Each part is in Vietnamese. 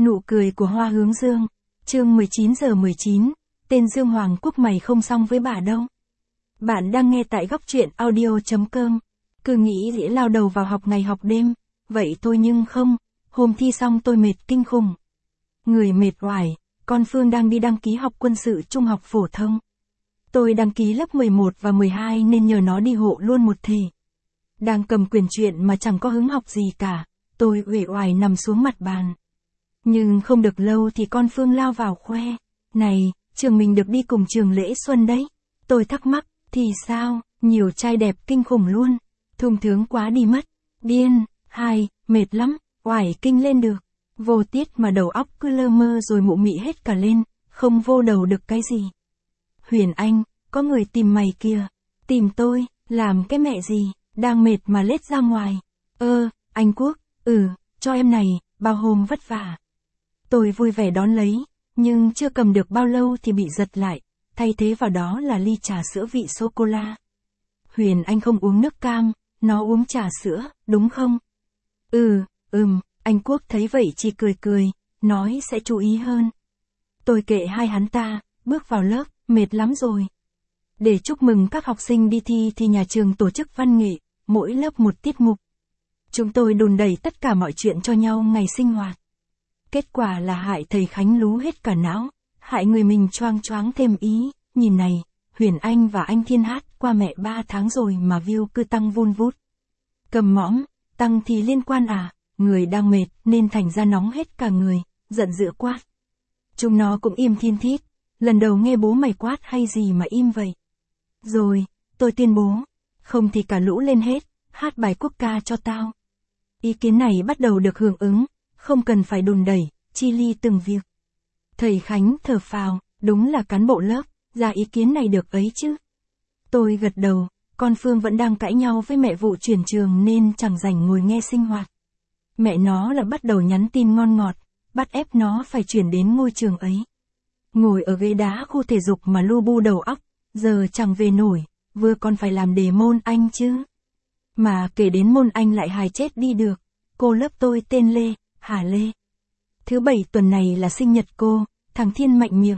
Nụ cười của Hoa Hướng Dương. Chương 19:19. Tên Dương Hoàng Quốc mày không xong với bà đâu. Bạn đang nghe tại góc truyện audio.com. Cứ nghĩ dễ lao đầu vào học ngày học đêm, vậy thôi nhưng không, hôm thi xong tôi mệt kinh khủng. Người mệt oải, con Phương đang đi đăng ký học quân sự trung học phổ thông. Tôi đăng ký lớp 11 và 12 nên nhờ nó đi hộ luôn một thể. Đang cầm quyển truyện mà chẳng có hứng học gì cả, tôi uể oải nằm xuống mặt bàn. Nhưng không được lâu thì con Phương lao vào khoe. Này, trường mình được đi cùng trường lễ xuân đấy. Tôi thắc mắc, thì sao, nhiều trai đẹp kinh khủng luôn. Thùng thướng quá đi mất. Điên, mệt lắm, oải kinh lên được. Vô tiết mà đầu óc cứ lơ mơ rồi mụ mị hết cả lên, không vô đầu được cái gì. Huyền Anh, có người tìm mày kìa. Tìm tôi, làm cái mẹ gì, đang mệt mà lết ra ngoài. Anh Quốc, cho em này, bao hôm vất vả. Tôi vui vẻ đón lấy, nhưng chưa cầm được bao lâu thì bị giật lại, thay thế vào đó là ly trà sữa vị sô-cô-la. Huyền Anh không uống nước cam, nó uống trà sữa, đúng không? Anh Quốc thấy vậy chỉ cười, nói sẽ chú ý hơn. Tôi kệ hai hắn ta, bước vào lớp, mệt lắm rồi. Để chúc mừng các học sinh đi thi thì nhà trường tổ chức văn nghệ, mỗi lớp một tiết mục. Chúng tôi đùn đẩy tất cả mọi chuyện cho nhau ngày sinh hoạt. Kết quả là hại thầy Khánh lú hết cả não, hại người mình choáng thêm ý, nhìn này, Huyền Anh và anh Thiên hát qua mẹ 3 tháng rồi mà view cứ tăng vun vút. Cầm mõm, tăng thì liên quan à, người đang mệt nên thành ra nóng hết cả người, giận dữ quát. Chúng nó cũng im thiên thít, lần đầu nghe bố mày quát hay gì mà im vậy. Rồi, tôi tuyên bố, không thì cả lũ lên hết, hát bài quốc ca cho tao. Ý kiến này bắt đầu được hưởng ứng, không cần phải đùn đẩy, chi ly từng việc. Thầy Khánh thở phào, đúng là cán bộ lớp, ra ý kiến này được ấy chứ. Tôi gật đầu, con Phương vẫn đang cãi nhau với mẹ vụ chuyển trường nên chẳng rảnh ngồi nghe sinh hoạt. Mẹ nó là bắt đầu nhắn tin ngon ngọt, bắt ép nó phải chuyển đến ngôi trường ấy. Ngồi ở ghế đá khu thể dục mà lu bu đầu óc, giờ chẳng về nổi, vừa còn phải làm đề môn Anh chứ. Mà kể đến môn Anh lại hài chết đi được, cô lớp tôi tên Lê, Hà Lê. Thứ 7 tuần này là sinh nhật cô, thằng Thiên mạnh miệng.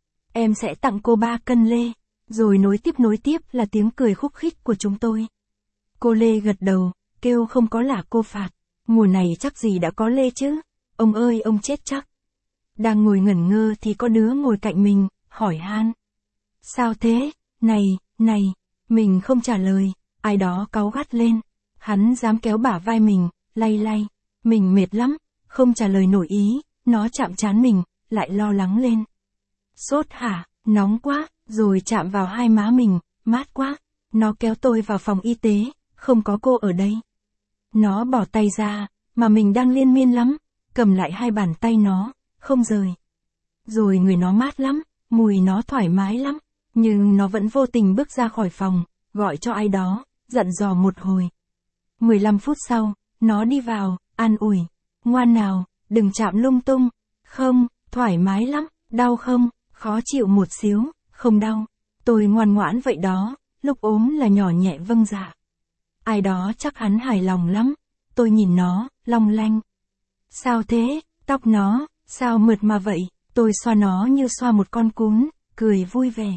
Em sẽ tặng cô 3 cân lê, rồi nối tiếp là tiếng cười khúc khích của chúng tôi. Cô Lê gật đầu, kêu không có là cô phạt, mùa này chắc gì đã có lê chứ, ông ơi ông chết chắc. Đang ngồi ngẩn ngơ thì có đứa ngồi cạnh mình, hỏi han. Sao thế, này, mình không trả lời, ai đó cáu gắt lên, hắn dám kéo bả vai mình, lay, mình mệt lắm, không trả lời nổi ý, nó chạm trán mình, lại lo lắng lên. Sốt hả, nóng quá, rồi chạm vào hai má mình, mát quá, nó kéo tôi vào phòng y tế, không có cô ở đây. Nó bỏ tay ra, mà mình đang liên miên lắm, cầm lại hai bàn tay nó, không rời. Rồi người nó mát lắm, mùi nó thoải mái lắm, nhưng nó vẫn vô tình bước ra khỏi phòng, gọi cho ai đó, dặn dò một hồi. 15 phút sau, nó đi vào, an ủi. Ngoan nào, đừng chạm lung tung. Không, thoải mái lắm, đau không, khó chịu một xíu, không đau. Tôi ngoan ngoãn vậy đó, lúc ốm là nhỏ nhẹ vâng dạ. Ai đó chắc hắn hài lòng lắm, tôi nhìn nó, long lanh. Sao thế, tóc nó, sao mượt mà vậy, tôi xoa nó như xoa một con cún, cười vui vẻ.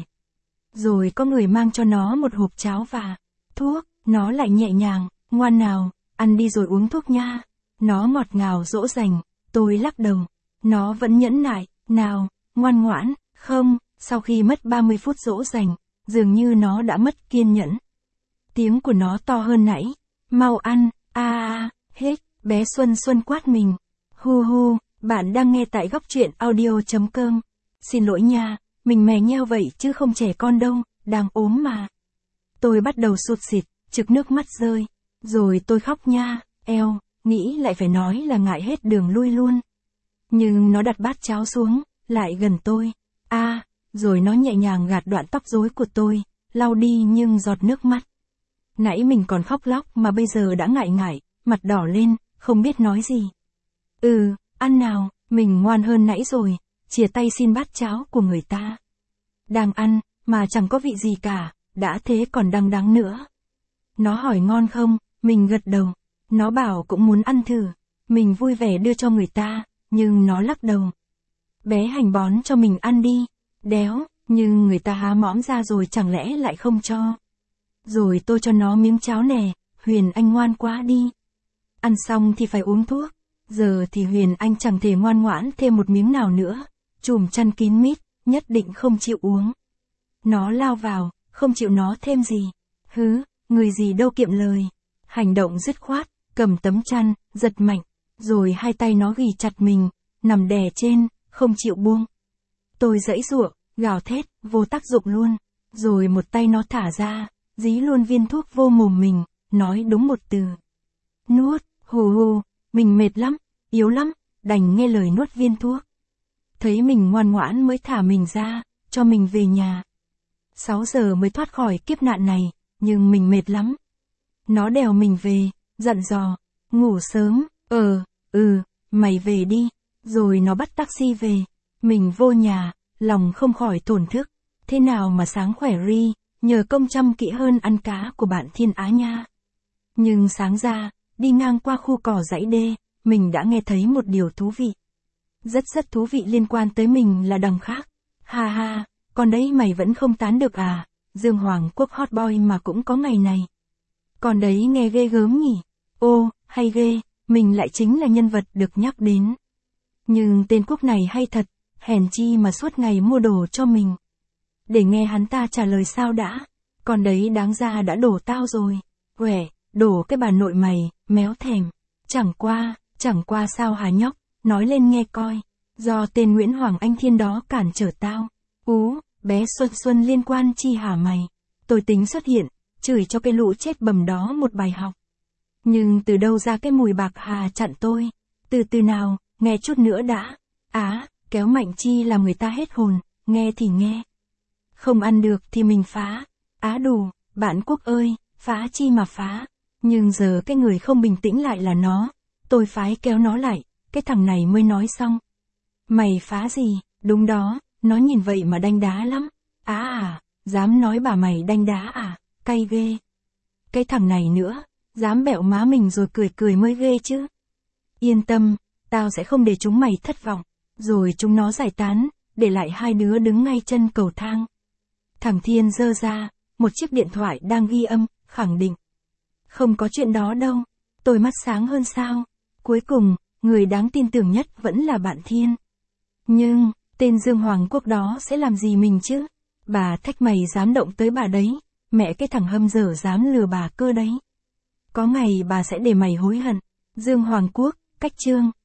Rồi có người mang cho nó một hộp cháo và thuốc, nó lại nhẹ nhàng, ngoan nào, ăn đi rồi uống thuốc nha. Nó ngọt ngào dỗ dành, tôi lắc đầu. Nó vẫn nhẫn nại, nào, ngoan ngoãn, không, sau khi mất 30 phút dỗ dành, dường như nó đã mất kiên nhẫn. Tiếng của nó to hơn nãy, mau ăn, hết, bé Xuân quát mình. Hu, bạn đang nghe tại góc truyện audio.com. Xin lỗi nha, mình mè nheo vậy chứ không trẻ con đâu, đang ốm mà. Tôi bắt đầu sụt sịt, trực nước mắt rơi, rồi tôi khóc nha, eo. Nghĩ lại phải nói là ngại hết đường lui luôn. Nhưng nó đặt bát cháo xuống, lại gần tôi. Rồi nó nhẹ nhàng gạt đoạn tóc rối của tôi, lau đi nhưng giọt nước mắt. Nãy mình còn khóc lóc mà bây giờ đã ngại, mặt đỏ lên, không biết nói gì. Ăn nào, mình ngoan hơn nãy rồi, chìa tay xin bát cháo của người ta. Đang ăn, mà chẳng có vị gì cả, đã thế còn đắng nữa. Nó hỏi ngon không, mình gật đầu. Nó bảo cũng muốn ăn thử, mình vui vẻ đưa cho người ta, nhưng nó lắc đầu. Bé Hành bón cho mình ăn đi, đéo, nhưng người ta há mõm ra rồi chẳng lẽ lại không cho. Rồi tôi cho nó miếng cháo nè, Huyền Anh ngoan quá đi. Ăn xong thì phải uống thuốc, giờ thì Huyền Anh chẳng thể ngoan ngoãn thêm một miếng nào nữa, chùm chăn kín mít, nhất định không chịu uống. Nó lao vào, không chịu nó thêm gì. Hứ, người gì đâu kiệm lời. Hành động dứt khoát, cầm tấm chăn, giật mạnh, rồi hai tay nó ghì chặt mình, nằm đè trên, không chịu buông. Tôi giãy giụa, gào thét, vô tác dụng luôn. Rồi một tay nó thả ra, dí luôn viên thuốc vô mồm mình, nói đúng một từ. Nuốt, hù hù, mình mệt lắm, yếu lắm, đành nghe lời nuốt viên thuốc. Thấy mình ngoan ngoãn mới thả mình ra, cho mình về nhà. 6 giờ mới thoát khỏi kiếp nạn này, nhưng mình mệt lắm. Nó đèo mình về, dặn dò, ngủ sớm, mày về đi. Rồi nó bắt taxi về, mình vô nhà, lòng không khỏi thổn thức. Thế nào mà sáng khỏe ri, nhờ công chăm kỹ hơn ăn cá của bạn Thiên Á nha. Nhưng sáng ra, đi ngang qua khu cỏ dãy đê, mình đã nghe thấy một điều thú vị. Rất thú vị liên quan tới mình là đằng khác. Ha ha, còn đấy mày vẫn không tán được à, Dương Hoàng Quốc hot boy mà cũng có ngày này. Còn đấy nghe ghê gớm nhỉ. Ô, hay ghê, mình lại chính là nhân vật được nhắc đến. Nhưng tên Quốc này hay thật, hèn chi mà suốt ngày mua đồ cho mình. Để nghe hắn ta trả lời sao đã, còn đấy đáng ra đã đổ tao rồi. Quẻ, đổ cái bà nội mày, méo thèm. Chẳng qua sao hả nhóc, nói lên nghe coi. Do tên Nguyễn Hoàng Anh Thiên đó cản trở tao. Bé Xuân liên quan chi hả mày. Tôi tính xuất hiện, chửi cho cái lũ chết bầm đó một bài học. Nhưng từ đâu ra cái mùi bạc hà chặn tôi. Từ nào, nghe chút nữa đã. Kéo mạnh chi làm người ta hết hồn, nghe thì nghe. Không ăn được thì mình phá. Đủ, bạn Quốc ơi, phá chi mà phá. Nhưng giờ cái người không bình tĩnh lại là nó. Tôi phái kéo nó lại, cái thằng này mới nói xong. Mày phá gì, đúng đó, nó nhìn vậy mà đanh đá lắm. Dám nói bà mày đanh đá à, cay ghê. Cái thằng này nữa, dám bẹo má mình rồi cười mới ghê chứ. Yên tâm, tao sẽ không để chúng mày thất vọng. Rồi chúng nó giải tán, để lại hai đứa đứng ngay chân cầu thang. Thằng Thiên giơ ra, một chiếc điện thoại đang ghi âm, khẳng định. Không có chuyện đó đâu, tôi mắt sáng hơn sao. Cuối cùng, người đáng tin tưởng nhất vẫn là bạn Thiên. Nhưng, tên Dương Hoàng Quốc đó sẽ làm gì mình chứ? Bà thách mày dám động tới bà đấy, mẹ cái thằng hâm dở dám lừa bà cơ đấy. Có ngày bà sẽ để mày hối hận. Dương Hoàng Quốc, cách chương.